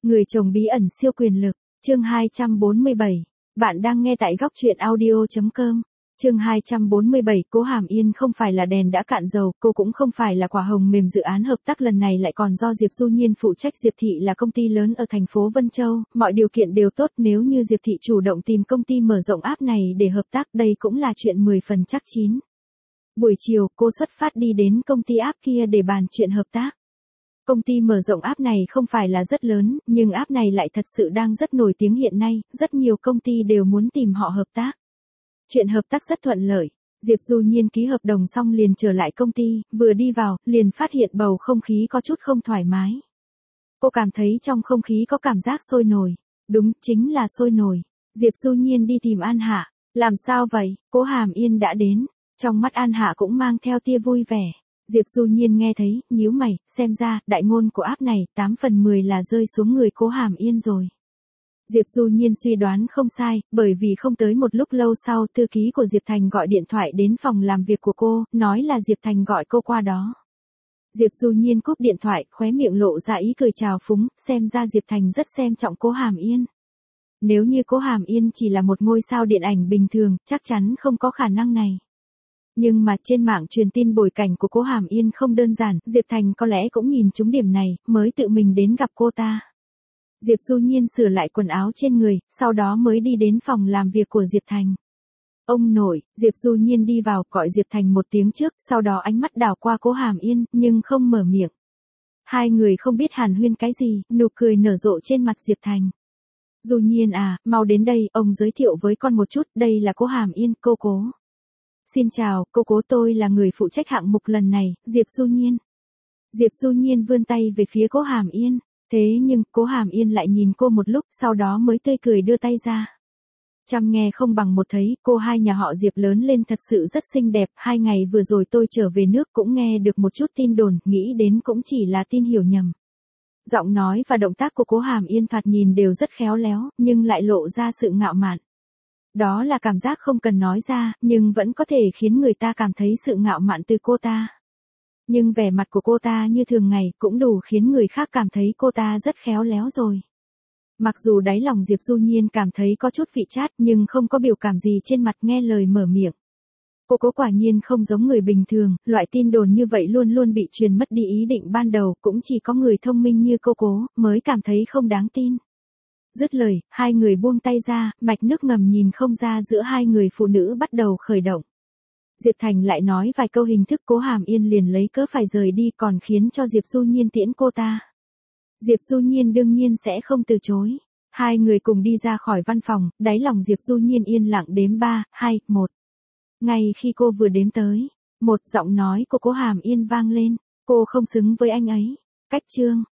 Người chồng bí ẩn siêu quyền lực, chương 247. Bạn đang nghe tại góc truyện audio.com. Chương 247, Cố Hàm Yên không phải là đèn đã cạn dầu, cô cũng không phải là quả hồng mềm, dự án hợp tác lần này lại còn do Diệp Du Nhiên phụ trách. Diệp Thị là công ty lớn ở thành phố Vân Châu, mọi điều kiện đều tốt, nếu như Diệp Thị chủ động tìm công ty mở rộng app này để hợp tác, đây cũng là chuyện 10 phần chắc chín. Buổi chiều, cô xuất phát đi đến công ty app kia để bàn chuyện hợp tác. Công ty mở rộng app này không phải là rất lớn, nhưng app này lại thật sự đang rất nổi tiếng hiện nay, rất nhiều công ty đều muốn tìm họ hợp tác. Chuyện hợp tác rất thuận lợi, Diệp Du Nhiên ký hợp đồng xong liền trở lại công ty, vừa đi vào, liền phát hiện bầu không khí có chút không thoải mái. Cô cảm thấy trong không khí có cảm giác sôi nổi, đúng, chính là sôi nổi. Diệp Du Nhiên đi tìm An Hạ, làm sao vậy, Cố Hàm Yên đã đến, trong mắt An Hạ cũng mang theo tia vui vẻ. Diệp Du Nhiên nghe thấy, nhíu mày, xem ra, đại ngôn của app này, 8 phần 10 là rơi xuống người Cố Hàm Yên rồi. Diệp Du Nhiên suy đoán không sai, bởi vì không tới một lúc lâu sau, thư ký của Diệp Thành gọi điện thoại đến phòng làm việc của cô, nói là Diệp Thành gọi cô qua đó. Diệp Du Nhiên cúp điện thoại, khóe miệng lộ ra ý cười trào phúng, xem ra Diệp Thành rất xem trọng Cố Hàm Yên. Nếu như Cố Hàm Yên chỉ là một ngôi sao điện ảnh bình thường, chắc chắn không có khả năng này. Nhưng mà trên mạng truyền tin bối cảnh của Cố Hàm Yên không đơn giản, Diệp Thành có lẽ cũng nhìn trúng điểm này, mới tự mình đến gặp cô ta. Diệp Du Nhiên sửa lại quần áo trên người, sau đó mới đi đến phòng làm việc của Diệp Thành. Ông nội, Diệp Du Nhiên đi vào, gọi Diệp Thành một tiếng trước, sau đó ánh mắt đảo qua Cố Hàm Yên, nhưng không mở miệng. Hai người không biết hàn huyên cái gì, nụ cười nở rộ trên mặt Diệp Thành. Du Nhiên à, mau đến đây, ông giới thiệu với con một chút, đây là Cố Hàm Yên, cô Cố. Xin chào, cô Cố, tôi là người phụ trách hạng mục lần này, Diệp Du Nhiên. Diệp Du Nhiên vươn tay về phía Cố Hàm Yên, thế nhưng, Cố Hàm Yên lại nhìn cô một lúc, sau đó mới tươi cười đưa tay ra. Chăm nghe không bằng một thấy, cô hai nhà họ Diệp lớn lên thật sự rất xinh đẹp, 2 ngày vừa rồi tôi trở về nước cũng nghe được một chút tin đồn, nghĩ đến cũng chỉ là tin hiểu nhầm. Giọng nói và động tác của Cố Hàm Yên thoạt nhìn đều rất khéo léo, nhưng lại lộ ra sự ngạo mạn. Đó là cảm giác không cần nói ra, nhưng vẫn có thể khiến người ta cảm thấy sự ngạo mạn từ cô ta. Nhưng vẻ mặt của cô ta như thường ngày cũng đủ khiến người khác cảm thấy cô ta rất khéo léo rồi. Mặc dù đáy lòng Diệp Du Nhiên cảm thấy có chút vị chát nhưng không có biểu cảm gì trên mặt nghe lời mở miệng. Cô Cố quả nhiên không giống người bình thường, loại tin đồn như vậy luôn luôn bị truyền mất đi, ý định ban đầu cũng chỉ có người thông minh như cô Cố mới cảm thấy không đáng tin. Dứt lời, hai người buông tay ra, mạch nước ngầm nhìn không ra giữa hai người phụ nữ bắt đầu khởi động. Diệp Thành lại nói vài câu hình thức, Cố Hàm Yên liền lấy cớ phải rời đi, còn khiến cho Diệp Du Nhiên tiễn cô ta. Diệp Du Nhiên đương nhiên sẽ không từ chối. Hai người cùng đi ra khỏi văn phòng, đáy lòng Diệp Du Nhiên yên lặng đếm 3, 2, 1. Ngay khi cô vừa đếm tới, một giọng nói của Cố Hàm Yên vang lên, cô không xứng với anh ấy. Cách chương.